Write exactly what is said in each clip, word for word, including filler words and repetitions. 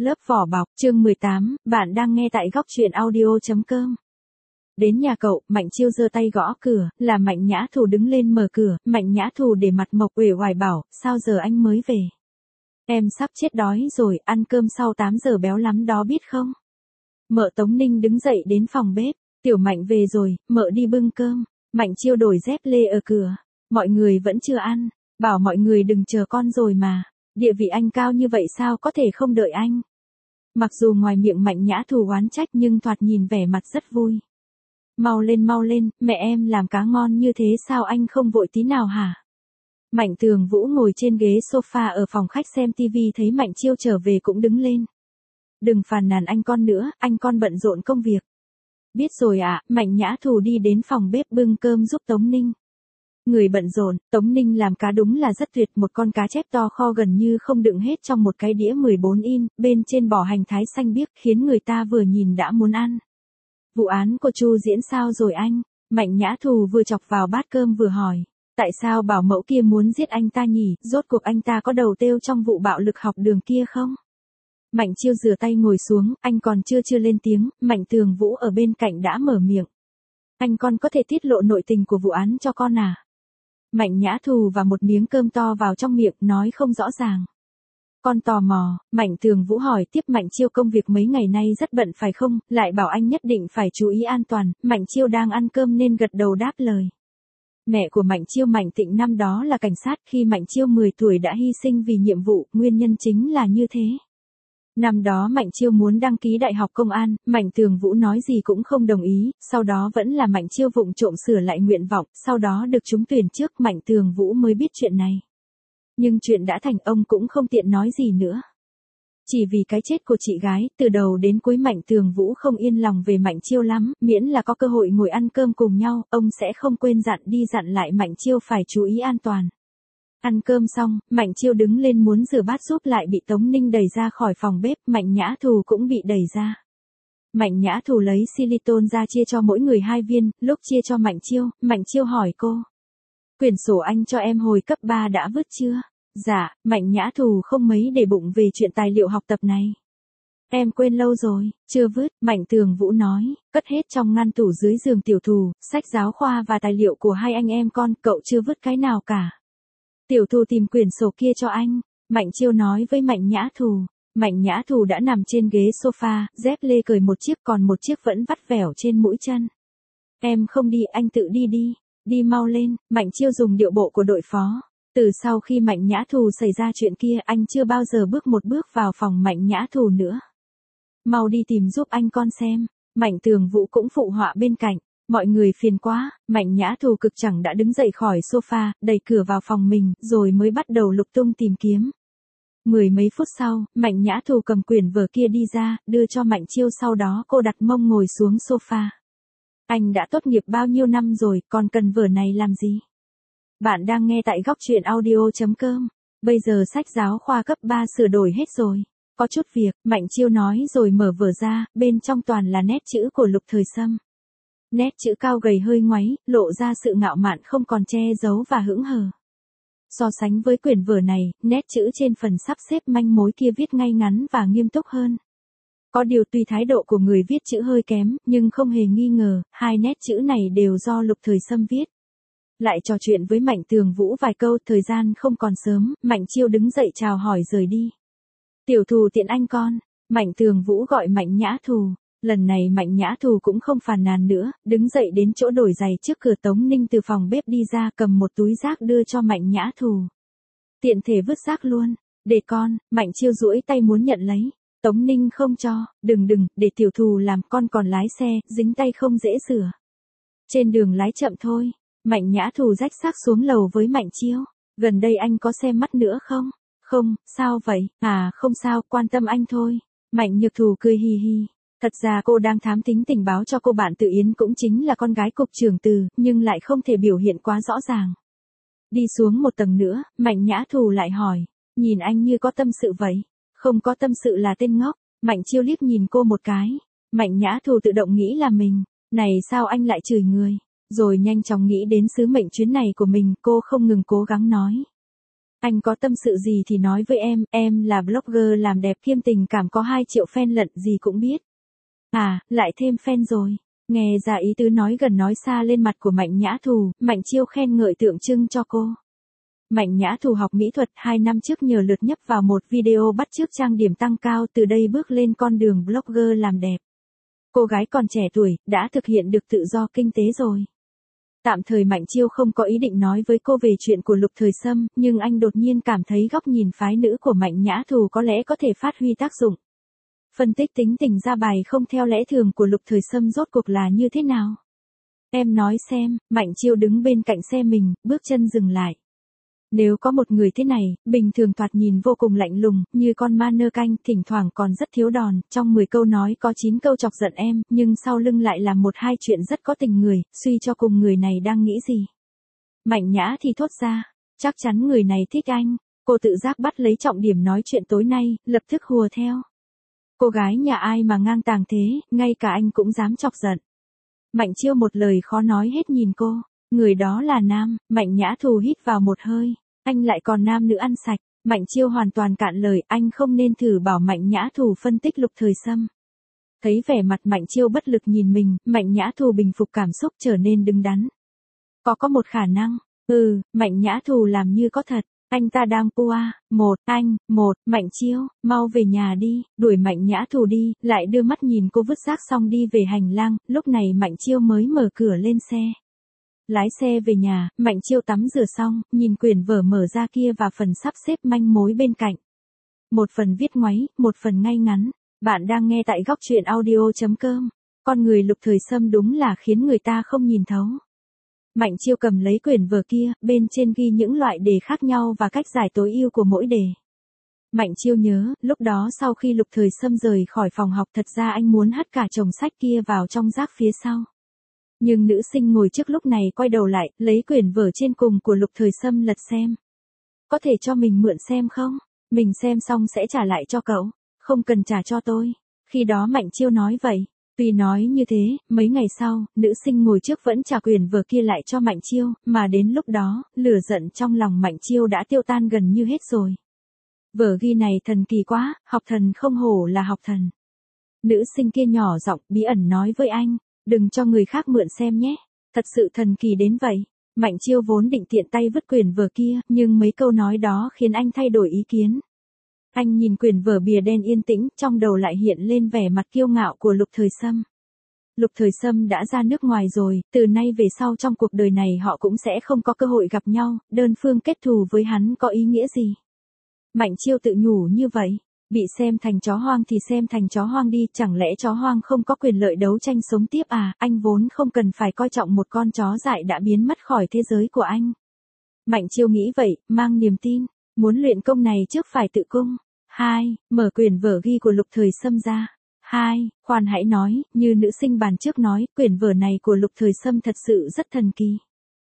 Lớp vỏ bọc, chương mười tám, bạn đang nghe tại góc truyện audio chấm com. Đến nhà cậu, Mạnh Chiêu giơ tay gõ cửa, là Mạnh Nhã Thù đứng lên mở cửa, Mạnh Nhã Thù để mặt mộc uể oải bảo, sao giờ anh mới về? Em sắp chết đói rồi, ăn cơm sau tám giờ béo lắm đó biết không? Mợ Tống Ninh đứng dậy đến phòng bếp, Tiểu Mạnh về rồi, mợ đi bưng cơm. Mạnh Chiêu đổi dép lê ở cửa, mọi người vẫn chưa ăn, bảo mọi người đừng chờ con rồi mà. Địa vị anh cao như vậy sao có thể không đợi anh? Mặc dù ngoài miệng Mạnh Nhã Thù oán trách nhưng thoạt nhìn vẻ mặt rất vui. Mau lên mau lên, mẹ em làm cá ngon như thế sao anh không vội tí nào hả? Mạnh Tường Vũ ngồi trên ghế sofa ở phòng khách xem tivi thấy Mạnh Chiêu trở về cũng đứng lên. Đừng phàn nàn anh con nữa, anh con bận rộn công việc. Biết rồi ạ, à, Mạnh Nhã Thù đi đến phòng bếp bưng cơm giúp Tống Ninh. Người bận rộn, Tống Ninh làm cá đúng là rất tuyệt, một con cá chép to kho gần như không đựng hết trong một cái đĩa mười bốn in, bên trên bỏ hành thái xanh biếc khiến người ta vừa nhìn đã muốn ăn. Vụ án của Chu Diễn sao rồi anh? Mạnh Nhã Thù vừa chọc vào bát cơm vừa hỏi. Tại sao bảo mẫu kia muốn giết anh ta nhỉ, rốt cuộc anh ta có đầu têu trong vụ bạo lực học đường kia không? Mạnh Chiêu rửa tay ngồi xuống, anh còn chưa chưa lên tiếng, Mạnh Tường Vũ ở bên cạnh đã mở miệng. Anh con có thể tiết lộ nội tình của vụ án cho con à? Mạnh Nhã Thù và một miếng cơm to vào trong miệng nói không rõ ràng. Con tò mò, Mạnh Tường Vũ hỏi tiếp Mạnh Chiêu công việc mấy ngày nay rất bận phải không, lại bảo anh nhất định phải chú ý an toàn, Mạnh Chiêu đang ăn cơm nên gật đầu đáp lời. Mẹ của Mạnh Chiêu Mạnh Tịnh năm đó là cảnh sát, khi Mạnh Chiêu mười tuổi đã hy sinh vì nhiệm vụ, nguyên nhân chính là như thế. Năm đó Mạnh Chiêu muốn đăng ký đại học công an, Mạnh Tường Vũ nói gì cũng không đồng ý, sau đó vẫn là Mạnh Chiêu vụng trộm sửa lại nguyện vọng, sau đó được trúng tuyển trước, Mạnh Tường Vũ mới biết chuyện này. Nhưng chuyện đã thành, ông cũng không tiện nói gì nữa. Chỉ vì cái chết của chị gái, từ đầu đến cuối Mạnh Tường Vũ không yên lòng về Mạnh Chiêu lắm, miễn là có cơ hội ngồi ăn cơm cùng nhau, ông sẽ không quên dặn đi dặn lại Mạnh Chiêu phải chú ý an toàn. Ăn cơm xong, Mạnh Chiêu đứng lên muốn rửa bát giúp lại bị Tống Ninh đẩy ra khỏi phòng bếp, Mạnh Nhã Thù cũng bị đẩy ra. Mạnh Nhã Thù lấy silicon ra chia cho mỗi người hai viên, lúc chia cho Mạnh Chiêu, Mạnh Chiêu hỏi cô. Quyển sổ anh cho em hồi cấp ba đã vứt chưa? Dạ, Mạnh Nhã Thù không mấy để bụng về chuyện tài liệu học tập này. Em quên lâu rồi, chưa vứt, Mạnh Tường Vũ nói, cất hết trong ngăn tủ dưới giường Tiểu Thù, sách giáo khoa và tài liệu của hai anh em con, cậu chưa vứt cái nào cả. Tiểu Thù tìm quyển sổ kia cho anh, Mạnh Chiêu nói với Mạnh Nhã Thù. Mạnh Nhã Thù đã nằm trên ghế sofa, dép lê cởi một chiếc còn một chiếc vẫn vắt vẻo trên mũi chân. Em không đi, anh tự đi đi, đi mau lên, Mạnh Chiêu dùng điệu bộ của đội phó. Từ sau khi Mạnh Nhã Thù xảy ra chuyện kia anh chưa bao giờ bước một bước vào phòng Mạnh Nhã Thù nữa. Mau đi tìm giúp anh con xem, Mạnh Tường Vũ cũng phụ họa bên cạnh. Mọi người phiền quá, Mạnh Nhã Thù cực chẳng đã đứng dậy khỏi sofa, đẩy cửa vào phòng mình, rồi mới bắt đầu lục tung tìm kiếm. Mười mấy phút sau, Mạnh Nhã Thù cầm quyển vở kia đi ra, đưa cho Mạnh Chiêu, sau đó cô đặt mông ngồi xuống sofa. Anh đã tốt nghiệp bao nhiêu năm rồi, còn cần vở này làm gì? Bạn đang nghe tại góc truyện audio chấm com. Bây giờ sách giáo khoa cấp ba sửa đổi hết rồi. Có chút việc, Mạnh Chiêu nói rồi mở vở ra, bên trong toàn là nét chữ của Lục Thời Sâm. Nét chữ cao gầy hơi ngoáy, lộ ra sự ngạo mạn không còn che giấu và hững hờ. So sánh với quyển vở này, nét chữ trên phần sắp xếp manh mối kia viết ngay ngắn và nghiêm túc hơn. Có điều tuy thái độ của người viết chữ hơi kém, nhưng không hề nghi ngờ, hai nét chữ này đều do Lục Thời Sâm viết. Lại trò chuyện với Mạnh Tường Vũ vài câu, thời gian không còn sớm, Mạnh Chiêu đứng dậy chào hỏi rời đi. Tiểu Thù tiện anh con, Mạnh Tường Vũ gọi Mạnh Nhã Thù. Lần này Mạnh Nhã Thù cũng không phàn nàn nữa, đứng dậy đến chỗ đổi giày trước cửa. Tống Ninh từ phòng bếp đi ra cầm một túi rác đưa cho Mạnh Nhã Thù. Tiện thể vứt rác luôn, để con, Mạnh Chiêu duỗi tay muốn nhận lấy. Tống Ninh không cho, đừng đừng, để Tiểu Thù làm, con còn lái xe, dính tay không dễ rửa. Trên đường lái chậm thôi. Mạnh Nhã Thù rách xác xuống lầu với Mạnh Chiêu. Gần đây anh có xem mắt nữa không? Không, sao vậy? À không sao, quan tâm anh thôi. Mạnh Nhược Thù cười hì hì. Thật ra cô đang thám thính tình báo cho cô bạn Tự Yến cũng chính là con gái cục trưởng Từ, nhưng lại không thể biểu hiện quá rõ ràng. Đi xuống một tầng nữa, Mạnh Nhã Thù lại hỏi. Nhìn anh như có tâm sự vậy. Không có tâm sự là tên ngốc. Mạnh Chiêu liếc nhìn cô một cái. Mạnh Nhã Thù tự động nghĩ là mình. Này sao anh lại chửi người? Rồi nhanh chóng nghĩ đến sứ mệnh chuyến này của mình, cô không ngừng cố gắng nói. Anh có tâm sự gì thì nói với em, em là blogger làm đẹp kiêm tình cảm có hai triệu fan lận gì cũng biết. À, lại thêm fan rồi. Nghe ra ý tứ nói gần nói xa lên mặt của Mạnh Nhã Thù, Mạnh Chiêu khen ngợi tượng trưng cho cô. Mạnh Nhã Thù học mỹ thuật hai năm trước nhờ lượt nhấp vào một video bắt chước trang điểm tăng cao, từ đây bước lên con đường blogger làm đẹp. Cô gái còn trẻ tuổi, đã thực hiện được tự do kinh tế rồi. Tạm thời Mạnh Chiêu không có ý định nói với cô về chuyện của Lục Thời Sâm, nhưng anh đột nhiên cảm thấy góc nhìn phái nữ của Mạnh Nhã Thù có lẽ có thể phát huy tác dụng. Phân tích tính tình ra bài không theo lẽ thường của Lục Thời Sâm rốt cuộc là như thế nào? Em nói xem. Mạnh Chiêu đứng bên cạnh xe mình, bước chân dừng lại. Nếu có một người thế này, bình thường thoạt nhìn vô cùng lạnh lùng, như con ma nơ canh, thỉnh thoảng còn rất thiếu đòn, trong mười câu nói có chín câu chọc giận em, nhưng sau lưng lại làm một hai chuyện rất có tình người, suy cho cùng người này đang nghĩ gì. Mạnh Nhã thì thốt ra, chắc chắn người này thích anh. Cô tự giác bắt lấy trọng điểm nói chuyện tối nay, lập tức hùa theo. Cô gái nhà ai mà ngang tàng thế, ngay cả anh cũng dám chọc giận. Mạnh Chiêu một lời khó nói hết nhìn cô. Người đó là nam. Mạnh Nhã Thù hít vào một hơi. Anh lại còn nam nữ ăn sạch. Mạnh Chiêu hoàn toàn cạn lời, anh không nên thử bảo Mạnh Nhã Thù phân tích Lục Thời Sâm. Thấy vẻ mặt Mạnh Chiêu bất lực nhìn mình, Mạnh Nhã Thù bình phục cảm xúc trở nên đứng đắn. Có có một khả năng. Ừ, Mạnh Nhã Thù làm như có thật. Anh ta đang pua, một, anh, một, Mạnh Chiêu, mau về nhà đi, đuổi Mạnh Nhã Thù đi, lại đưa mắt nhìn cô vứt rác xong đi về hành lang, lúc này Mạnh Chiêu mới mở cửa lên xe. Lái xe về nhà, Mạnh Chiêu tắm rửa xong, nhìn quyển vở mở ra kia và phần sắp xếp manh mối bên cạnh. Một phần viết ngoáy, một phần ngay ngắn. Bạn đang nghe tại góc truyện audio chấm com. Con người Lục Thời Sâm đúng là khiến người ta không nhìn thấu. Mạnh Chiêu cầm lấy quyển vở kia, bên trên ghi những loại đề khác nhau và cách giải tối ưu của mỗi đề. Mạnh Chiêu nhớ, lúc đó sau khi Lục Thời Sâm rời khỏi phòng học thật ra anh muốn hất cả chồng sách kia vào trong rác phía sau. Nhưng nữ sinh ngồi trước lúc này quay đầu lại, lấy quyển vở trên cùng của Lục Thời Sâm lật xem. Có thể cho mình mượn xem không? Mình xem xong sẽ trả lại cho cậu. Không cần trả cho tôi. Khi đó Mạnh Chiêu nói vậy. Tuy nói như thế, mấy ngày sau, nữ sinh ngồi trước vẫn trả quyển vở kia lại cho Mạnh Chiêu, mà đến lúc đó, lửa giận trong lòng Mạnh Chiêu đã tiêu tan gần như hết rồi. Vở ghi này thần kỳ quá, học thần không hổ là học thần. Nữ sinh kia nhỏ giọng bí ẩn nói với anh, đừng cho người khác mượn xem nhé, thật sự thần kỳ đến vậy. Mạnh Chiêu vốn định tiện tay vứt quyển vở kia, nhưng mấy câu nói đó khiến anh thay đổi ý kiến. Anh nhìn quyển vở bìa đen yên tĩnh, trong đầu lại hiện lên vẻ mặt kiêu ngạo của Lục Thời Sâm. Lục Thời Sâm đã ra nước ngoài rồi, từ nay về sau trong cuộc đời này họ cũng sẽ không có cơ hội gặp nhau, đơn phương kết thù với hắn có ý nghĩa gì? Mạnh Chiêu tự nhủ như vậy, bị xem thành chó hoang thì xem thành chó hoang đi, chẳng lẽ chó hoang không có quyền lợi đấu tranh sống tiếp à, anh vốn không cần phải coi trọng một con chó dại đã biến mất khỏi thế giới của anh. Mạnh Chiêu nghĩ vậy, mang niềm tin. Muốn luyện công này trước phải tự cung. Hai, mở quyển vở ghi của Lục Thời Sâm ra. Hai, khoan hãy nói, như nữ sinh bàn trước nói, quyển vở này của Lục Thời Sâm thật sự rất thần kỳ.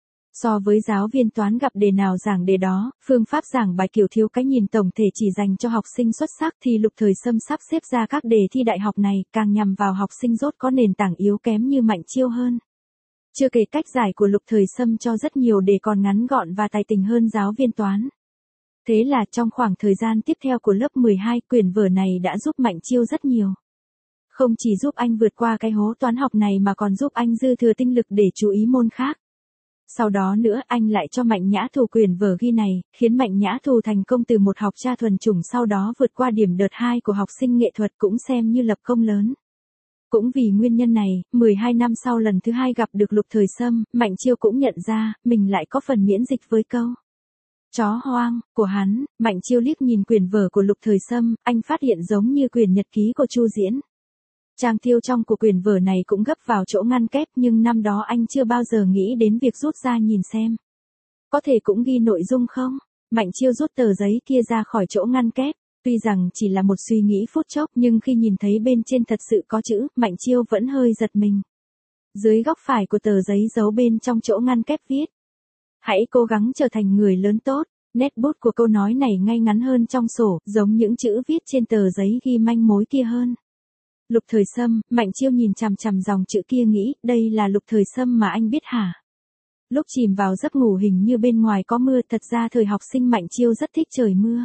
So với giáo viên toán gặp đề nào giảng đề đó, phương pháp giảng bài kiểu thiếu cái nhìn tổng thể chỉ dành cho học sinh xuất sắc thì Lục Thời Sâm sắp xếp ra các đề thi đại học này càng nhằm vào học sinh rốt có nền tảng yếu kém như Mạnh Chiêu hơn. Chưa kể cách giải của Lục Thời Sâm cho rất nhiều đề còn ngắn gọn và tài tình hơn giáo viên toán. Thế là trong khoảng thời gian tiếp theo của lớp mười hai, quyển vở này đã giúp Mạnh Chiêu rất nhiều. Không chỉ giúp anh vượt qua cái hố toán học này mà còn giúp anh dư thừa tinh lực để chú ý môn khác. Sau đó nữa anh lại cho Mạnh Nhã Thù quyển vở ghi này, khiến Mạnh Nhã Thù thành công từ một học cha thuần chủng sau đó vượt qua điểm đợt hai của học sinh nghệ thuật cũng xem như lập công lớn. Cũng vì nguyên nhân này, mười hai năm sau lần thứ hai gặp được Lục Thời Sâm, Mạnh Chiêu cũng nhận ra, mình lại có phần miễn dịch với câu chó hoang của hắn. Mạnh Chiêu liếc nhìn quyển vở của Lục Thời Sâm, anh phát hiện giống như quyển nhật ký của Chu Diễn. Trang tiêu trong của quyển vở này cũng gấp vào chỗ ngăn kép nhưng năm đó anh chưa bao giờ nghĩ đến việc rút ra nhìn xem. Có thể cũng ghi nội dung không? Mạnh Chiêu rút tờ giấy kia ra khỏi chỗ ngăn kép. Tuy rằng chỉ là một suy nghĩ phút chốc nhưng khi nhìn thấy bên trên thật sự có chữ, Mạnh Chiêu vẫn hơi giật mình. Dưới góc phải của tờ giấy giấu bên trong chỗ ngăn kép viết: hãy cố gắng trở thành người lớn tốt. Nét bút của câu nói này ngay ngắn hơn trong sổ, giống những chữ viết trên tờ giấy ghi manh mối kia hơn. Lục Thời Sâm, Mạnh Chiêu nhìn chằm chằm dòng chữ kia nghĩ, đây là Lục Thời Sâm mà anh biết hả? Lúc chìm vào giấc ngủ hình như bên ngoài có mưa, thật ra thời học sinh Mạnh Chiêu rất thích trời mưa.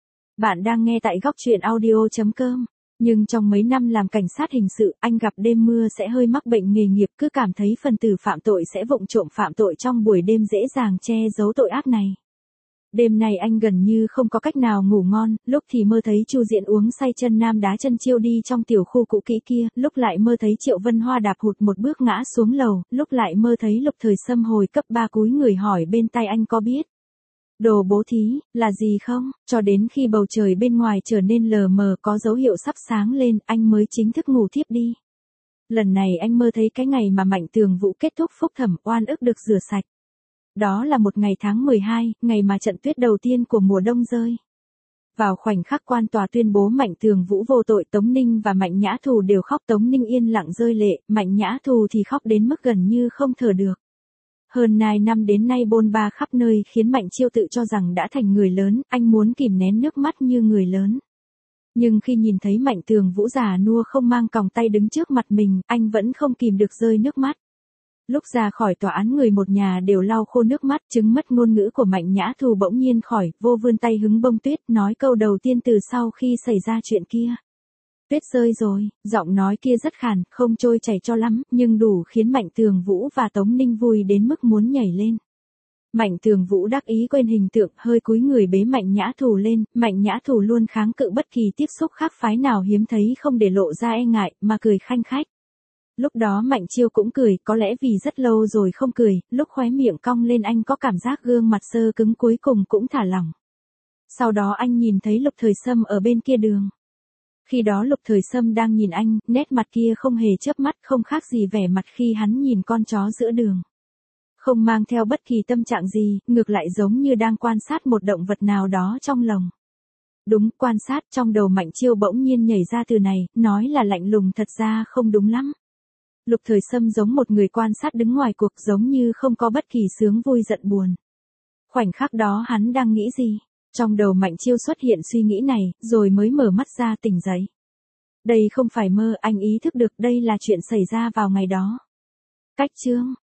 Bạn đang nghe tại góc truyện audio chấm com. Nhưng trong mấy năm làm cảnh sát hình sự, anh gặp đêm mưa sẽ hơi mắc bệnh nghề nghiệp, cứ cảm thấy phần tử phạm tội sẽ vụng trộm phạm tội trong buổi đêm dễ dàng che giấu tội ác này. Đêm này anh gần như không có cách nào ngủ ngon, lúc thì mơ thấy Chu Diện uống say chân nam đá chân Chiêu đi trong tiểu khu cũ kỹ kia, lúc lại mơ thấy Triệu Vân Hoa đạp hụt một bước ngã xuống lầu, lúc lại mơ thấy Lục Thời Sâm hồi cấp ba cúi người hỏi bên tai anh có biết đồ bố thí là gì không, cho đến khi bầu trời bên ngoài trở nên lờ mờ có dấu hiệu sắp sáng lên, anh mới chính thức ngủ thiếp đi. Lần này anh mơ thấy cái ngày mà Mạnh Tường Vũ kết thúc phúc thẩm, oan ức được rửa sạch. Đó là một ngày tháng mười hai, ngày mà trận tuyết đầu tiên của mùa đông rơi. Vào khoảnh khắc quan tòa tuyên bố Mạnh Tường Vũ vô tội, Tống Ninh và Mạnh Nhã Thù đều khóc. Tống Ninh yên lặng rơi lệ, Mạnh Nhã Thù thì khóc đến mức gần như không thở được. Hơn hai năm đến nay bôn ba khắp nơi khiến Mạnh Chiêu tự cho rằng đã thành người lớn, anh muốn kìm nén nước mắt như người lớn. Nhưng khi nhìn thấy Mạnh Tường Vũ già nua không mang còng tay đứng trước mặt mình, anh vẫn không kìm được rơi nước mắt. Lúc ra khỏi tòa án người một nhà đều lau khô nước mắt, chứng mất ngôn ngữ của Mạnh Nhã Thù bỗng nhiên khỏi, vô vươn tay hứng bông tuyết, nói câu đầu tiên từ sau khi xảy ra chuyện kia. Tuyết rơi rồi, giọng nói kia rất khàn, không trôi chảy cho lắm, nhưng đủ khiến Mạnh Tường Vũ và Tống Ninh vui đến mức muốn nhảy lên. Mạnh Tường Vũ đắc ý quên hình tượng, hơi cúi người bế Mạnh Nhã Thù lên, Mạnh Nhã Thù luôn kháng cự bất kỳ tiếp xúc khác phái nào hiếm thấy, không để lộ ra e ngại, mà cười khanh khách. Lúc đó Mạnh Chiêu cũng cười, có lẽ vì rất lâu rồi không cười, lúc khóe miệng cong lên anh có cảm giác gương mặt sơ cứng cuối cùng cũng thả lỏng. Sau đó anh nhìn thấy Lục Thời Sâm ở bên kia đường. Khi đó Lục Thời Sâm đang nhìn anh, nét mặt kia không hề chớp mắt, không khác gì vẻ mặt khi hắn nhìn con chó giữa đường. Không mang theo bất kỳ tâm trạng gì, ngược lại giống như đang quan sát một động vật nào đó trong lồng. Đúng, quan sát, trong đầu Mạnh Chiêu bỗng nhiên nhảy ra từ này, nói là lạnh lùng thật ra không đúng lắm. Lục Thời Sâm giống một người quan sát đứng ngoài cuộc, giống như không có bất kỳ sướng vui giận buồn. Khoảnh khắc đó hắn đang nghĩ gì? Trong đầu Mạnh Chiêu xuất hiện suy nghĩ này, rồi mới mở mắt ra tỉnh dậy. Đây không phải mơ, anh ý thức được đây là chuyện xảy ra vào ngày đó. Cách chương